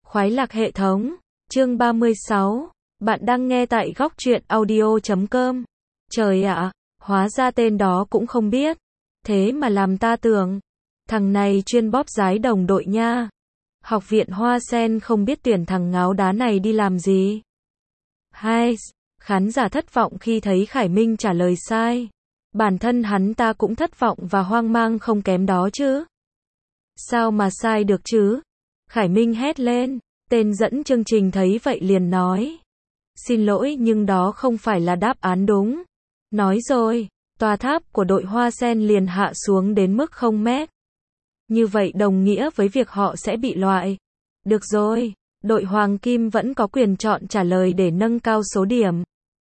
Khoái lạc hệ thống, chương 36, bạn đang nghe tại góc truyện audio.com. Trời ạ, hóa ra tên đó cũng không biết. Thế mà làm ta tưởng, thằng này chuyên bóp giái đồng đội nha. Học viện Hoa Sen không biết tuyển thằng ngáo đá này đi làm gì. Hai, khán giả thất vọng khi thấy Khải Minh trả lời sai. Bản thân hắn ta cũng thất vọng và hoang mang không kém đó chứ. Sao mà sai được chứ? Khải Minh hét lên. Tên dẫn chương trình thấy vậy liền nói. Xin lỗi nhưng đó không phải là đáp án đúng. Nói rồi, tòa tháp của đội Hoa Sen liền hạ xuống đến mức 0 mét. Như vậy đồng nghĩa với việc họ sẽ bị loại. Được rồi, đội Hoàng Kim vẫn có quyền chọn trả lời để nâng cao số điểm.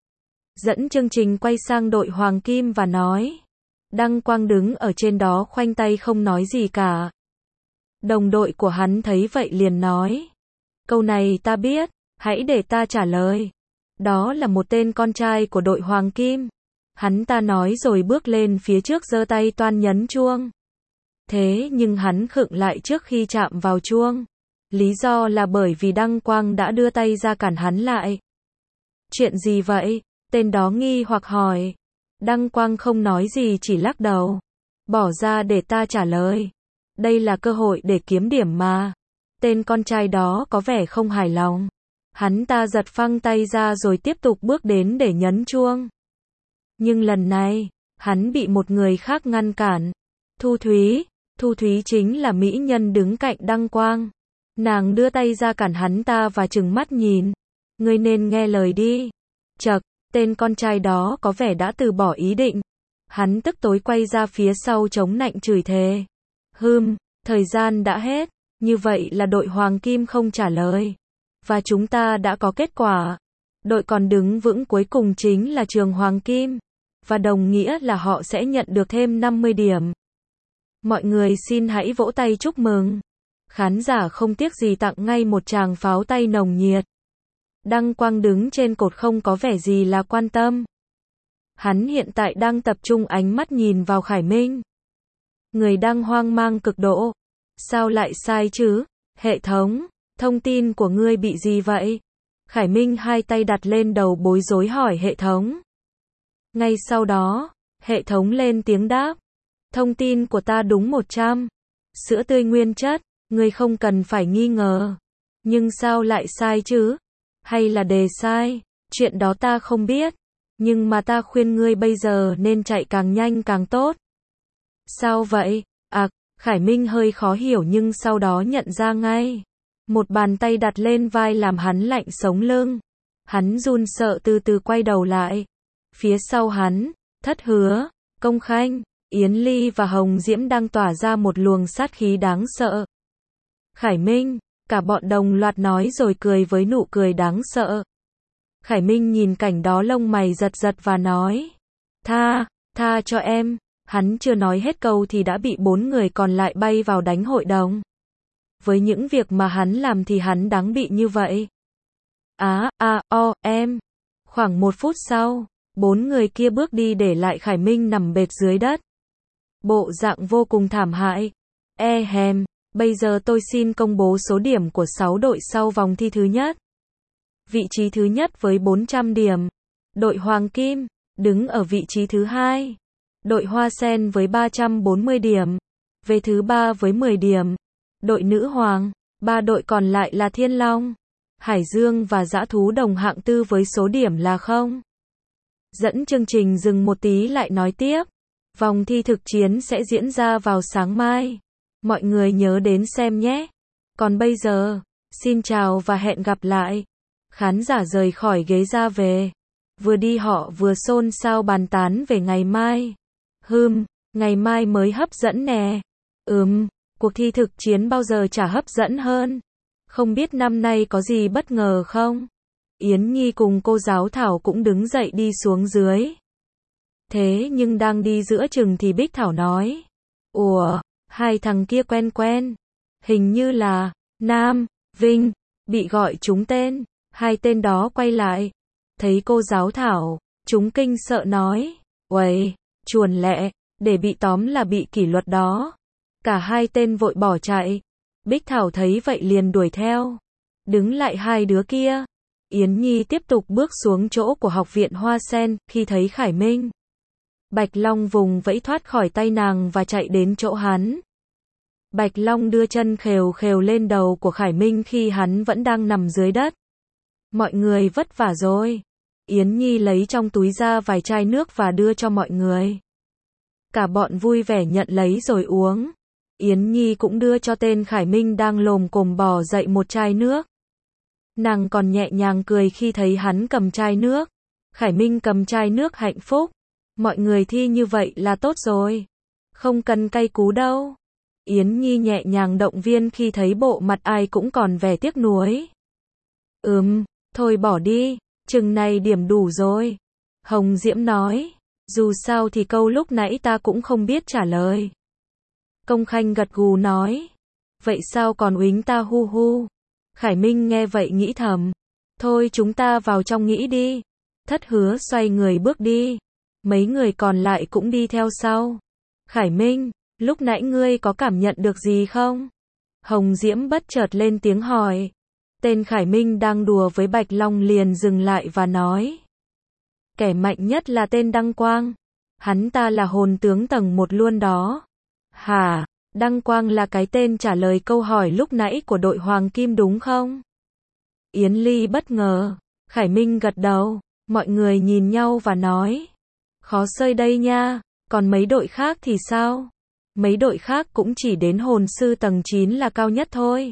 Dẫn chương trình quay sang đội Hoàng Kim và nói. Đăng Quang đứng ở trên đó khoanh tay không nói gì cả. Đồng đội của hắn thấy vậy liền nói. Câu này ta biết, hãy để ta trả lời. Đó là một tên con trai của đội Hoàng Kim. Hắn ta nói rồi bước lên phía trước giơ tay toan nhấn chuông. Thế nhưng hắn khựng lại trước khi chạm vào chuông. Lý do là bởi vì Đăng Quang đã đưa tay ra cản hắn lại. Chuyện gì vậy? Tên đó nghi hoặc hỏi. Đăng Quang không nói gì chỉ lắc đầu. Bỏ ra để ta trả lời. Đây là cơ hội để kiếm điểm mà. Tên con trai đó có vẻ không hài lòng. Hắn ta giật phăng tay ra rồi tiếp tục bước đến để nhấn chuông. Nhưng lần này, hắn bị một người khác ngăn cản. Thu Thúy. Thu Thúy chính là mỹ nhân đứng cạnh Đăng Quang. Nàng đưa tay ra cản hắn ta và trừng mắt nhìn. Ngươi nên nghe lời đi. Chậc, tên con trai đó có vẻ đã từ bỏ ý định. Hắn tức tối quay ra phía sau chống nạnh chửi thề. Thời gian đã hết. Như vậy là đội Hoàng Kim không trả lời. Và chúng ta đã có kết quả. Đội còn đứng vững cuối cùng chính là trường Hoàng Kim. Và đồng nghĩa là họ sẽ nhận được thêm 50 điểm. Mọi người xin hãy vỗ tay chúc mừng. Khán giả không tiếc gì tặng ngay một tràng pháo tay nồng nhiệt. Đăng Quang đứng trên cột không có vẻ gì là quan tâm. Hắn hiện tại đang tập trung ánh mắt nhìn vào Khải Minh. Người đang hoang mang cực độ. Sao lại sai chứ? Hệ thống, thông tin của ngươi bị gì vậy? Khải Minh hai tay đặt lên đầu bối rối hỏi hệ thống. Ngay sau đó, hệ thống lên tiếng đáp. Thông tin của ta đúng 100. Sữa tươi nguyên chất, ngươi không cần phải nghi ngờ. Nhưng sao lại sai chứ? Hay là đề sai? Chuyện đó ta không biết. Nhưng mà ta khuyên ngươi bây giờ nên chạy càng nhanh càng tốt. Sao vậy? Khải Minh hơi khó hiểu nhưng sau đó nhận ra ngay. Một bàn tay đặt lên vai làm hắn lạnh sống lưng. Hắn run sợ từ từ quay đầu lại. Phía sau hắn, Thất Hứa, Công Khanh, Yến Ly và Hồng Diễm đang tỏa ra một luồng sát khí đáng sợ. Khải Minh, cả bọn đồng loạt nói rồi cười với nụ cười đáng sợ. Khải Minh nhìn cảnh đó lông mày giật giật và nói. Tha cho em. Hắn chưa nói hết câu thì đã bị 4 người còn lại bay vào đánh hội đồng. Với những việc mà hắn làm thì hắn đáng bị như vậy. Em. Khoảng 1 phút sau, 4 người kia bước đi để lại Khải Minh nằm bệt dưới đất. Bộ dạng vô cùng thảm hại. Bây giờ tôi xin công bố số điểm của 6 đội sau vòng thi thứ nhất. Vị trí thứ nhất với 400 điểm. Đội Hoàng Kim, đứng ở vị trí thứ 2. Đội Hoa Sen với 340 điểm. Về thứ 3 với 10 điểm. Đội Nữ Hoàng. 3 đội còn lại là Thiên Long, Hải Dương và Dã Thú Đồng hạng tư với số điểm là 0. Dẫn chương trình dừng một tí lại nói tiếp. Vòng thi thực chiến sẽ diễn ra vào sáng mai. Mọi người nhớ đến xem nhé. Còn bây giờ, xin chào và hẹn gặp lại. Khán giả rời khỏi ghế ra về. Vừa đi họ vừa xôn xao bàn tán về ngày mai. Ngày mai mới hấp dẫn nè. Cuộc thi thực chiến bao giờ chả hấp dẫn hơn. Không biết năm nay có gì bất ngờ không? Yến Nhi cùng cô giáo Thảo cũng đứng dậy đi xuống dưới. Thế nhưng đang đi giữa chừng thì Bích Thảo nói. Ủa, hai thằng kia quen. Hình như là Nam, Vinh, bị gọi trúng tên. Hai tên đó quay lại. Thấy cô giáo Thảo, chúng kinh sợ nói. Uầy, chuồn lẹ, để bị tóm là bị kỷ luật đó. Cả hai tên vội bỏ chạy. Bích Thảo thấy vậy liền đuổi theo. Đứng lại hai đứa kia. Yến Nhi tiếp tục bước xuống chỗ của học viện Hoa Sen, khi thấy Khải Minh. Bạch Long vùng vẫy thoát khỏi tay nàng và chạy đến chỗ hắn. Bạch Long đưa chân khều khều lên đầu của Khải Minh khi hắn vẫn đang nằm dưới đất. Mọi người vất vả rồi. Yến Nhi lấy trong túi ra vài chai nước và đưa cho mọi người. Cả bọn vui vẻ nhận lấy rồi uống. Yến Nhi cũng đưa cho tên Khải Minh đang lồm cồm bò dậy một chai nước. Nàng còn nhẹ nhàng cười khi thấy hắn cầm chai nước. Khải Minh cầm chai nước hạnh phúc. Mọi người thi như vậy là tốt rồi. Không cần cay cú đâu. Yến Nhi nhẹ nhàng động viên khi thấy bộ mặt ai cũng còn vẻ tiếc nuối. Thôi bỏ đi, chừng này điểm đủ rồi. Hồng Diễm nói, dù sao thì câu lúc nãy ta cũng không biết trả lời. Công Khanh gật gù nói, vậy sao còn uýnh ta hu hu. Khải Minh nghe vậy nghĩ thầm, thôi chúng ta vào trong nghĩ đi. Thất Hứa xoay người bước đi. Mấy người còn lại cũng đi theo sau. Khải Minh, lúc nãy ngươi có cảm nhận được gì không? Hồng Diễm bất chợt lên tiếng hỏi. Tên Khải Minh đang đùa với Bạch Long liền dừng lại và nói. Kẻ mạnh nhất là tên Đăng Quang. Hắn ta là hồn tướng tầng 1 luôn đó. Hả? Đăng Quang là cái tên trả lời câu hỏi lúc nãy của đội Hoàng Kim đúng không? Yến Ly bất ngờ. Khải Minh gật đầu. Mọi người nhìn nhau và nói. Khó xơi đây nha. Còn mấy đội khác thì sao? Mấy đội khác cũng chỉ đến hồn sư tầng 9 là cao nhất thôi.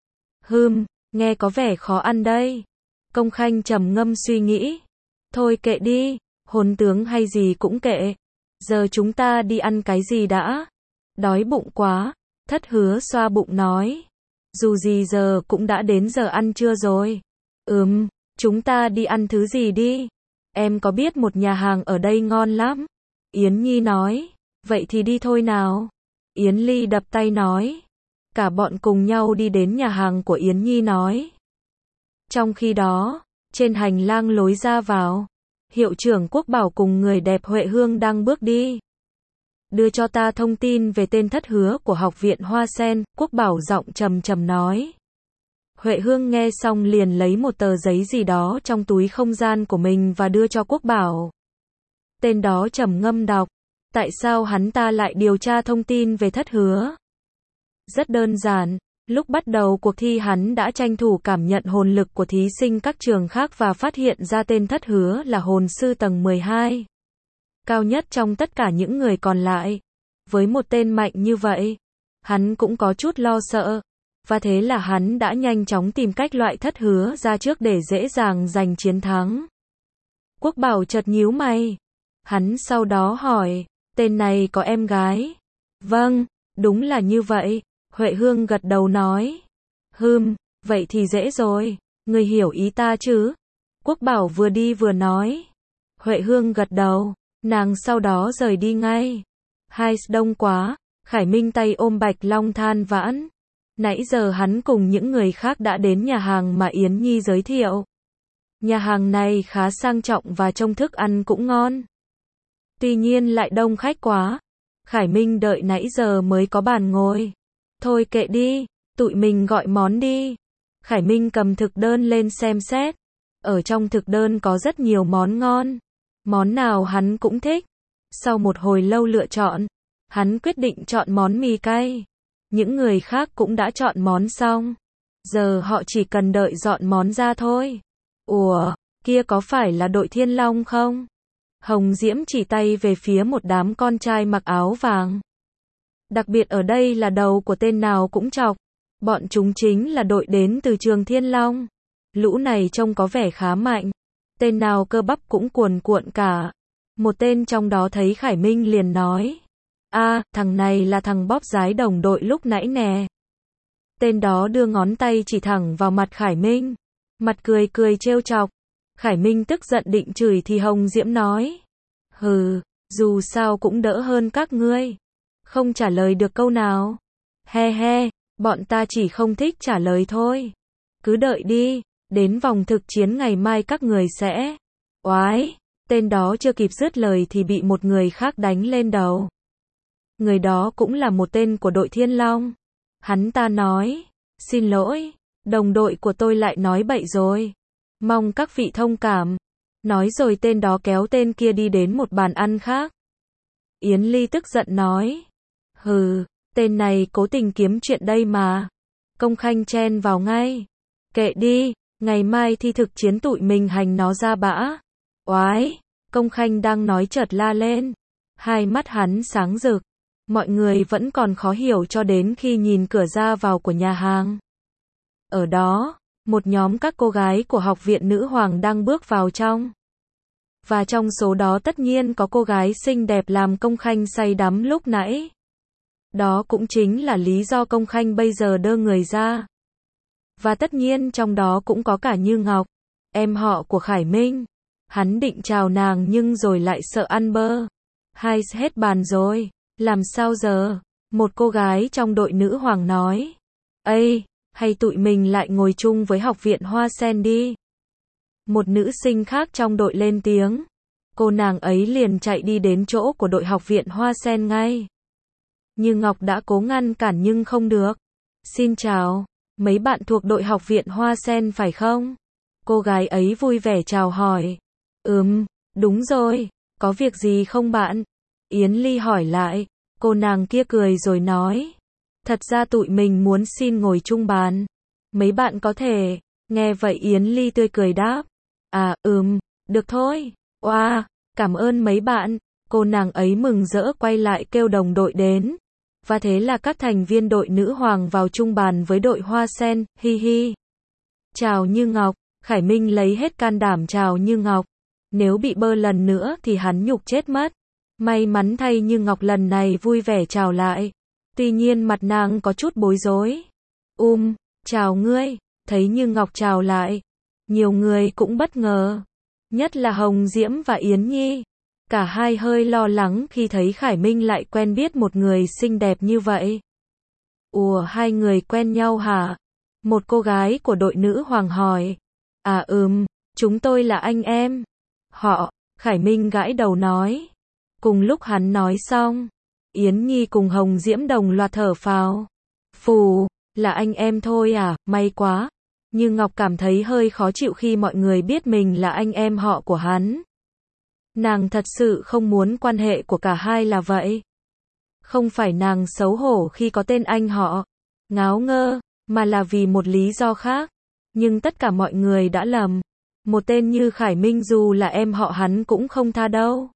Nghe có vẻ khó ăn đây. Công Khanh trầm ngâm suy nghĩ. Thôi kệ đi, hồn tướng hay gì cũng kệ. Giờ chúng ta đi ăn cái gì đã? Đói bụng quá. Thất Hứa xoa bụng nói. Dù gì giờ cũng đã đến giờ ăn trưa rồi. Chúng ta đi ăn thứ gì đi? Em có biết một nhà hàng ở đây ngon lắm. Yến Nhi nói. Vậy thì đi thôi nào. Yến Ly đập tay nói. Cả bọn cùng nhau đi đến nhà hàng của Yến Nhi nói. Trong khi đó, trên hành lang lối ra vào, hiệu trưởng Quốc Bảo cùng người đẹp Huệ Hương đang bước đi. Đưa cho ta thông tin về tên Thất Hứa của học viện Hoa Sen, Quốc Bảo giọng trầm trầm nói. Huệ Hương nghe xong liền lấy một tờ giấy gì đó trong túi không gian của mình và đưa cho Quốc Bảo. Tên đó trầm ngâm đọc. Tại sao hắn ta lại điều tra thông tin về Thất Hứa? Rất đơn giản, lúc bắt đầu cuộc thi hắn đã tranh thủ cảm nhận hồn lực của thí sinh các trường khác và phát hiện ra tên Thất Hứa là hồn sư tầng 12. Cao nhất trong tất cả những người còn lại. Với một tên mạnh như vậy, hắn cũng có chút lo sợ. Và thế là hắn đã nhanh chóng tìm cách loại Thất Hứa ra trước để dễ dàng giành chiến thắng. Quốc Bảo chợt nhíu mày. Hắn sau đó hỏi, tên này có em gái? Vâng, đúng là như vậy. Huệ Hương gật đầu nói. Vậy thì dễ rồi. Người hiểu ý ta chứ? Quốc Bảo vừa đi vừa nói. Huệ Hương gật đầu. Nàng sau đó rời đi ngay. Hai đông quá. Khải Minh tay ôm Bạch Long than vãn. Nãy giờ hắn cùng những người khác đã đến nhà hàng mà Yến Nhi giới thiệu. Nhà hàng này khá sang trọng và trông thức ăn cũng ngon. Tuy nhiên lại đông khách quá. Khải Minh đợi nãy giờ mới có bàn ngồi. Thôi kệ đi, tụi mình gọi món đi. Khải Minh cầm thực đơn lên xem xét. Ở trong thực đơn có rất nhiều món ngon. Món nào hắn cũng thích. Sau một hồi lâu lựa chọn, hắn quyết định chọn món mì cay. Những người khác cũng đã chọn món xong. Giờ họ chỉ cần đợi dọn món ra thôi. Ủa, kia có phải là đội Thiên Long không? Hồng Diễm chỉ tay về phía một đám con trai mặc áo vàng. Đặc biệt ở đây là đầu của tên nào cũng chọc. Bọn chúng chính là đội đến từ trường Thiên Long. Lũ này trông có vẻ khá mạnh. Tên nào cơ bắp cũng cuồn cuộn cả. Một tên trong đó thấy Khải Minh liền nói. Thằng này là thằng bóp rái đồng đội lúc nãy nè. Tên đó đưa ngón tay chỉ thẳng vào mặt Khải Minh. Mặt cười cười trêu chọc. Khải Minh tức giận định chửi thì Hồng Diễm nói. Dù sao cũng đỡ hơn các ngươi. Không trả lời được câu nào. He, bọn ta chỉ không thích trả lời thôi. Cứ đợi đi, đến vòng thực chiến ngày mai các người sẽ. Oái, tên đó chưa kịp dứt lời thì bị một người khác đánh lên đầu. Người đó cũng là một tên của đội Thiên Long. Hắn ta nói, xin lỗi, Đồng đội của tôi lại nói bậy rồi. Mong các vị thông cảm. Nói rồi tên đó kéo tên kia đi đến một bàn ăn khác. Yến Ly tức giận nói. Hừ, tên này cố tình kiếm chuyện đây mà. Công Khanh chen vào ngay. Kệ đi, ngày mai thi thực chiến tụi mình hành nó ra bã. Oái, Công Khanh đang nói chợt la lên. Hai mắt hắn sáng rực. Mọi người vẫn còn khó hiểu cho đến khi nhìn cửa ra vào của nhà hàng. Ở đó, một nhóm các cô gái của học viện nữ hoàng đang bước vào trong. Và trong số đó tất nhiên có cô gái xinh đẹp làm Công Khanh say đắm lúc nãy. Đó cũng chính là lý do Công Khanh bây giờ đơ người ra. Và tất nhiên trong đó cũng có cả Như Ngọc, em họ của Khải Minh. Hắn định chào nàng nhưng rồi lại sợ ăn bơ. Hai hết bàn rồi, làm sao giờ? Một cô gái trong đội nữ hoàng nói. Ây, hay tụi mình lại ngồi chung với học viện Hoa Sen đi. Một nữ sinh khác trong đội lên tiếng. Cô nàng ấy liền chạy đi đến chỗ của đội học viện Hoa Sen ngay. Như Ngọc đã cố ngăn cản nhưng không được. Xin chào, mấy bạn thuộc đội học viện Hoa Sen phải không? Cô gái ấy vui vẻ chào hỏi. Đúng rồi, có việc gì không bạn? Yến Ly hỏi lại. Cô nàng kia cười rồi nói. Thật ra tụi mình muốn xin ngồi chung bàn. Mấy bạn có thể. Nghe vậy Yến Ly tươi cười đáp. Được thôi. Wow, cảm ơn mấy bạn. Cô nàng ấy mừng rỡ quay lại kêu đồng đội đến. Và thế là các thành viên đội nữ hoàng vào chung bàn với đội Hoa Sen, hi hi. Chào Như Ngọc, Khải Minh lấy hết can đảm chào Như Ngọc. Nếu bị bơ lần nữa thì hắn nhục chết mất. May mắn thay Như Ngọc lần này vui vẻ chào lại. Tuy nhiên mặt nàng có chút bối rối. Chào ngươi, thấy Như Ngọc chào lại. Nhiều người cũng bất ngờ. Nhất là Hồng Diễm và Yến Nhi. Cả hai hơi lo lắng khi thấy Khải Minh lại quen biết một người xinh đẹp như vậy. Ủa, hai người quen nhau hả? Một cô gái của đội nữ hoàng hỏi. Chúng tôi là anh em. Khải Minh gãi đầu nói. Cùng lúc hắn nói xong, Yến Nhi cùng Hồng Diễm đồng loạt thở phào. Phù, là anh em thôi à, may quá. Như Ngọc cảm thấy hơi khó chịu khi mọi người biết mình là anh em họ của hắn. Nàng thật sự không muốn quan hệ của cả hai là vậy. Không phải nàng xấu hổ khi có tên anh họ, ngáo ngơ, mà là vì một lý do khác. Nhưng tất cả mọi người đã lầm. Một tên như Khải Minh dù là em họ hắn cũng không tha đâu.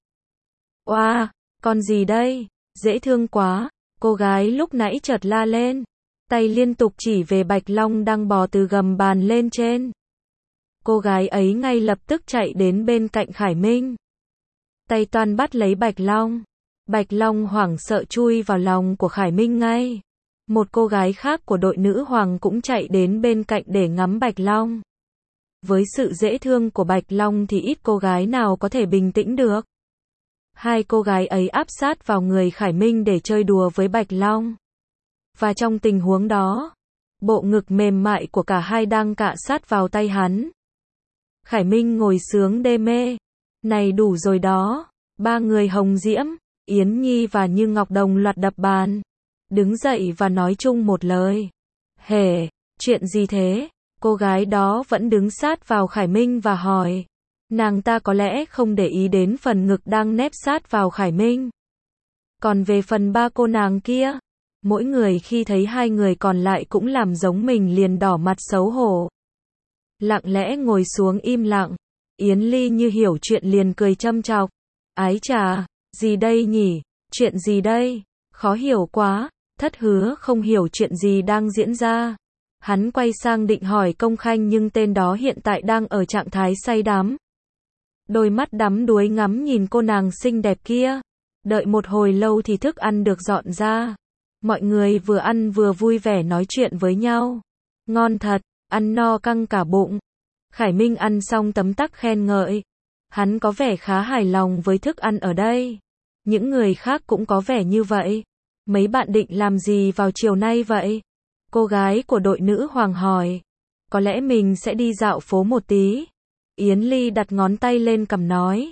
Oa, con gì đây? Dễ thương quá. Cô gái lúc nãy chợt la lên. Tay liên tục chỉ về Bạch Long đang bò từ gầm bàn lên trên. Cô gái ấy ngay lập tức chạy đến bên cạnh Khải Minh. Tay toan bắt lấy Bạch Long. Bạch Long hoảng sợ chui vào lòng của Khải Minh ngay. Một cô gái khác của đội nữ hoàng cũng chạy đến bên cạnh để ngắm Bạch Long. Với sự dễ thương của Bạch Long thì ít cô gái nào có thể bình tĩnh được. Hai cô gái ấy áp sát vào người Khải Minh để chơi đùa với Bạch Long. Và trong tình huống đó, bộ ngực mềm mại của cả hai đang cạ sát vào tay hắn. Khải Minh ngồi sướng đê mê. Này đủ rồi đó. Ba người Hồng Diễm, Yến Nhi và Như Ngọc đồng loạt đập bàn. Đứng dậy và nói chung một lời. Hề, chuyện gì thế? Cô gái đó vẫn đứng sát vào Khải Minh và hỏi. Nàng ta có lẽ không để ý đến phần ngực đang nép sát vào Khải Minh. Còn về phần ba cô nàng kia, mỗi người khi thấy hai người còn lại cũng làm giống mình liền đỏ mặt xấu hổ. Lặng lẽ ngồi xuống im lặng. Yến Ly như hiểu chuyện liền cười châm chọc. Ái chà, gì đây nhỉ? Chuyện gì đây? Khó hiểu quá. Thất Hứa không hiểu chuyện gì đang diễn ra. Hắn quay sang định hỏi Công Khanh nhưng tên đó hiện tại đang ở trạng thái say đắm. Đôi mắt đắm đuối ngắm nhìn cô nàng xinh đẹp kia. Đợi một hồi lâu thì thức ăn được dọn ra. Mọi người vừa ăn vừa vui vẻ nói chuyện với nhau. Ngon thật, ăn no căng cả bụng. Khải Minh ăn xong tấm tắc khen ngợi. Hắn có vẻ khá hài lòng với thức ăn ở đây. Những người khác cũng có vẻ như vậy. Mấy bạn định làm gì vào chiều nay vậy? Cô gái của đội nữ hoàng hỏi. Có lẽ mình sẽ đi dạo phố một tí. Yến Ly đặt ngón tay lên cằm nói.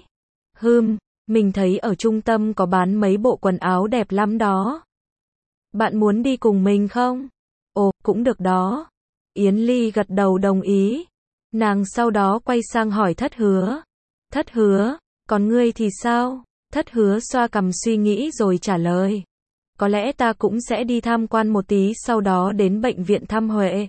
Mình thấy ở trung tâm có bán mấy bộ quần áo đẹp lắm đó. Bạn muốn đi cùng mình không? Ồ, cũng được đó. Yến Ly gật đầu đồng ý. Nàng sau đó quay sang hỏi Thất Hứa. Thất Hứa, còn ngươi thì sao? Thất Hứa xoa cằm suy nghĩ rồi trả lời. Có lẽ ta cũng sẽ đi tham quan một tí sau đó đến bệnh viện thăm Huệ.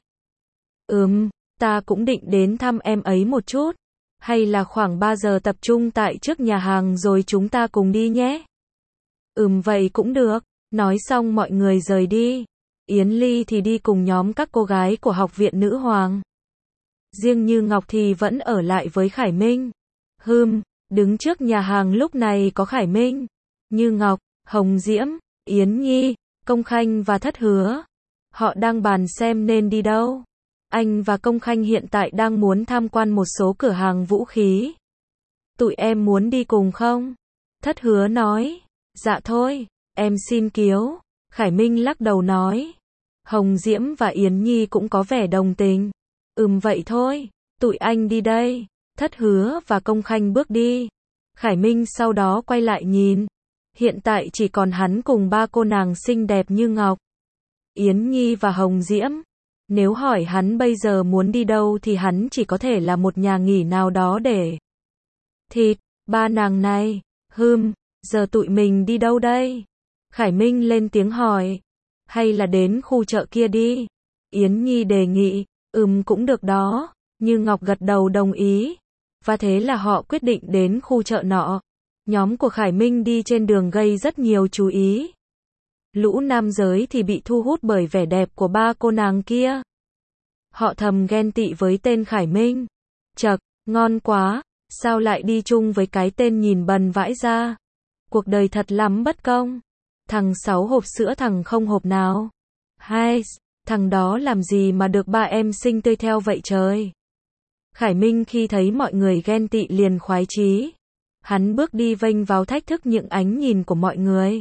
Ta cũng định đến thăm em ấy một chút. Hay là khoảng 3 giờ tập trung tại trước nhà hàng rồi chúng ta cùng đi nhé. Vậy cũng được. Nói xong mọi người rời đi. Yến Ly thì đi cùng nhóm các cô gái của học viện nữ hoàng. Riêng Như Ngọc thì vẫn ở lại với Khải Minh. Đứng trước nhà hàng lúc này có Khải Minh, Như Ngọc, Hồng Diễm, Yến Nhi, Công Khanh và Thất Hứa. Họ đang bàn xem nên đi đâu. Anh và Công Khanh hiện tại đang muốn tham quan một số cửa hàng vũ khí. Tụi em muốn đi cùng không? Thất Hứa nói. Dạ thôi, em xin kiếu. Khải Minh lắc đầu nói. Hồng Diễm và Yến Nhi cũng có vẻ đồng tình. Vậy thôi, tụi anh đi đây. Thất Hứa và Công Khanh bước đi. Khải Minh sau đó quay lại nhìn. Hiện tại chỉ còn hắn cùng 3 cô nàng xinh đẹp như ngọc, Yến Nhi và Hồng Diễm. Nếu hỏi hắn bây giờ muốn đi đâu thì hắn chỉ có thể là một nhà nghỉ nào đó để thịt 3 nàng này. Giờ tụi mình đi đâu đây? Khải Minh lên tiếng hỏi. Hay là đến khu chợ kia đi? Yến Nhi đề nghị. Cũng được đó. Như Ngọc gật đầu đồng ý. Và thế là họ quyết định đến khu chợ nọ. Nhóm của Khải Minh đi trên đường gây rất nhiều chú ý. Lũ nam giới thì bị thu hút bởi vẻ đẹp của 3 cô nàng kia. Họ thầm ghen tị với tên Khải Minh. Chậc, ngon quá, sao lại đi chung với cái tên nhìn bần vãi ra. Cuộc đời thật lắm bất công. Thằng 6 hộp sữa thằng không hộp nào. Hai, thằng đó làm gì mà được 3 em xinh tươi theo vậy trời. Khải Minh khi thấy mọi người ghen tị liền khoái chí. Hắn bước đi vênh vào thách thức những ánh nhìn của mọi người.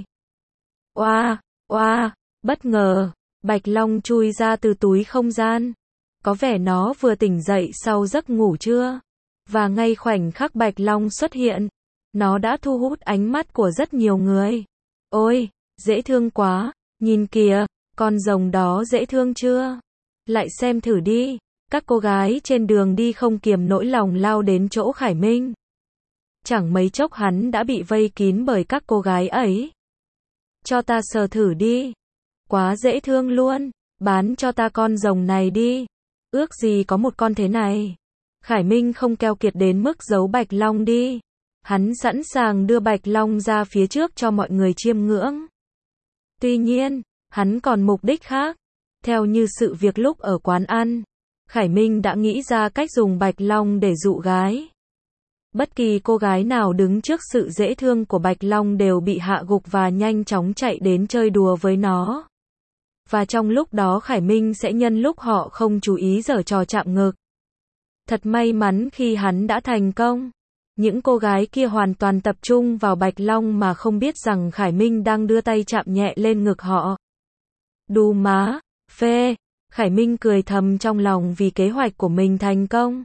Oa, bất ngờ, Bạch Long chui ra từ túi không gian. Có vẻ nó vừa tỉnh dậy sau giấc ngủ trưa. Và ngay khoảnh khắc Bạch Long xuất hiện, nó đã thu hút ánh mắt của rất nhiều người. Ôi, dễ thương quá, nhìn kìa, con rồng đó dễ thương chưa? Lại xem thử đi. Các cô gái trên đường đi không kiềm nỗi lòng lao đến chỗ Khải Minh. Chẳng mấy chốc hắn đã bị vây kín bởi các cô gái ấy. Cho ta sờ thử đi. Quá dễ thương luôn. Bán cho ta con rồng này đi. Ước gì có một con thế này. Khải Minh không keo kiệt đến mức giấu Bạch Long đi. Hắn sẵn sàng đưa Bạch Long ra phía trước cho mọi người chiêm ngưỡng. Tuy nhiên, hắn còn mục đích khác. Theo như sự việc lúc ở quán ăn, Khải Minh đã nghĩ ra cách dùng Bạch Long để dụ gái. Bất kỳ cô gái nào đứng trước sự dễ thương của Bạch Long đều bị hạ gục và nhanh chóng chạy đến chơi đùa với nó. Và trong lúc đó Khải Minh sẽ nhân lúc họ không chú ý giở trò chạm ngực. Thật may mắn khi hắn đã thành công. Những cô gái kia hoàn toàn tập trung vào Bạch Long mà không biết rằng Khải Minh đang đưa tay chạm nhẹ lên ngực họ. Đù má, phê. Khải Minh cười thầm trong lòng vì kế hoạch của mình thành công.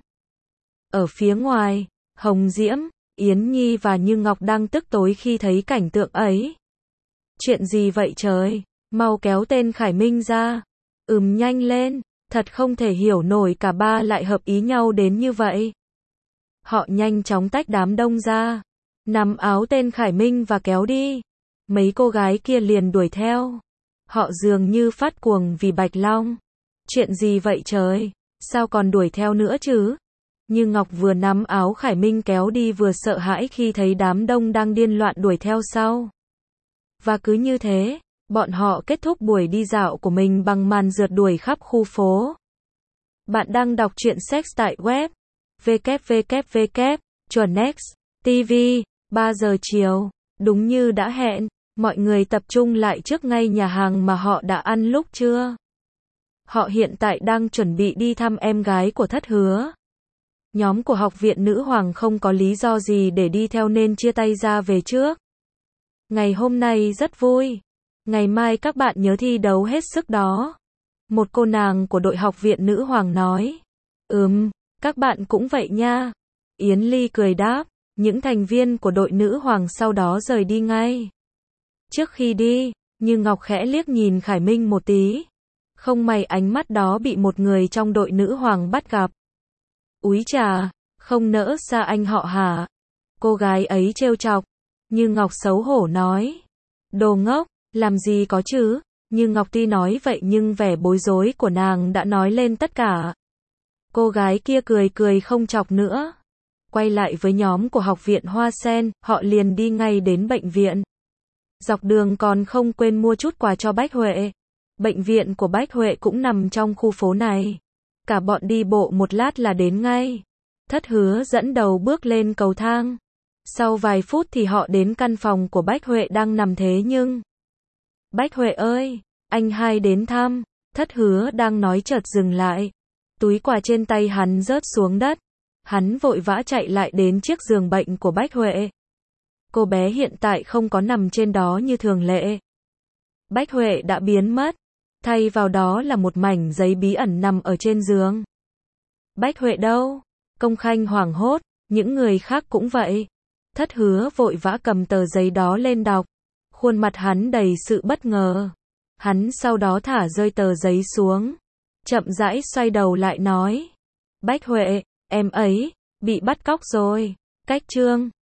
Ở phía ngoài, Hồng Diễm, Yến Nhi và Như Ngọc đang tức tối khi thấy cảnh tượng ấy. Chuyện gì vậy trời? Mau kéo tên Khải Minh ra. Nhanh lên, thật không thể hiểu nổi cả 3 lại hợp ý nhau đến như vậy. Họ nhanh chóng tách đám đông ra, nắm áo tên Khải Minh và kéo đi. Mấy cô gái kia liền đuổi theo. Họ dường như phát cuồng vì Bạch Long. Chuyện gì vậy trời? Sao còn đuổi theo nữa chứ? Như Ngọc vừa nắm áo Khải Minh kéo đi vừa sợ hãi khi thấy đám đông đang điên loạn đuổi theo sau. Và cứ như thế, bọn họ kết thúc buổi đi dạo của mình bằng màn rượt đuổi khắp khu phố. Bạn đang đọc truyện sex tại web www.chuẩn-x.tv. 3 giờ chiều, đúng như đã hẹn, mọi người tập trung lại trước ngay nhà hàng mà họ đã ăn lúc trưa. Họ hiện tại đang chuẩn bị đi thăm em gái của Thất Hứa. Nhóm của học viện nữ hoàng không có lý do gì để đi theo nên chia tay ra về trước. Ngày hôm nay rất vui. Ngày mai các bạn nhớ thi đấu hết sức đó. Một cô nàng của đội học viện nữ hoàng nói. Các bạn cũng vậy nha. Yến Ly cười đáp. Những thành viên của đội nữ hoàng sau đó rời đi ngay. Trước khi đi, Như Ngọc khẽ liếc nhìn Khải Minh một tí. Không may ánh mắt đó bị một người trong đội nữ hoàng bắt gặp. Úi chà, không nỡ xa anh họ hả? Cô gái ấy trêu chọc. Như Ngọc xấu hổ nói. Đồ ngốc, làm gì có chứ? Như Ngọc tuy nói vậy nhưng vẻ bối rối của nàng đã nói lên tất cả. Cô gái kia cười cười không chọc nữa. Quay lại với nhóm của học viện Hoa Sen, họ liền đi ngay đến bệnh viện. Dọc đường còn không quên mua chút quà cho Bách Huệ. Bệnh viện của Bách Huệ cũng nằm trong khu phố này. Cả bọn đi bộ một lát là đến ngay. Thất Hứa dẫn đầu bước lên cầu thang. Sau vài phút thì họ đến căn phòng của Bách Huệ đang nằm thế nhưng... Bách Huệ ơi, anh hai đến thăm. Thất Hứa đang nói chợt dừng lại. Túi quà trên tay hắn rớt xuống đất. Hắn vội vã chạy lại đến chiếc giường bệnh của Bách Huệ. Cô bé hiện tại không có nằm trên đó như thường lệ. Bách Huệ đã biến mất. Thay vào đó là một mảnh giấy bí ẩn nằm ở trên giường. Bách Huệ đâu? Công Khanh hoảng hốt, những người khác cũng vậy. Thất Hứa vội vã cầm tờ giấy đó lên đọc. Khuôn mặt hắn đầy sự bất ngờ. Hắn sau đó thả rơi tờ giấy xuống. Chậm rãi xoay đầu lại nói. Bách Huệ, em ấy, bị bắt cóc rồi. Cách chương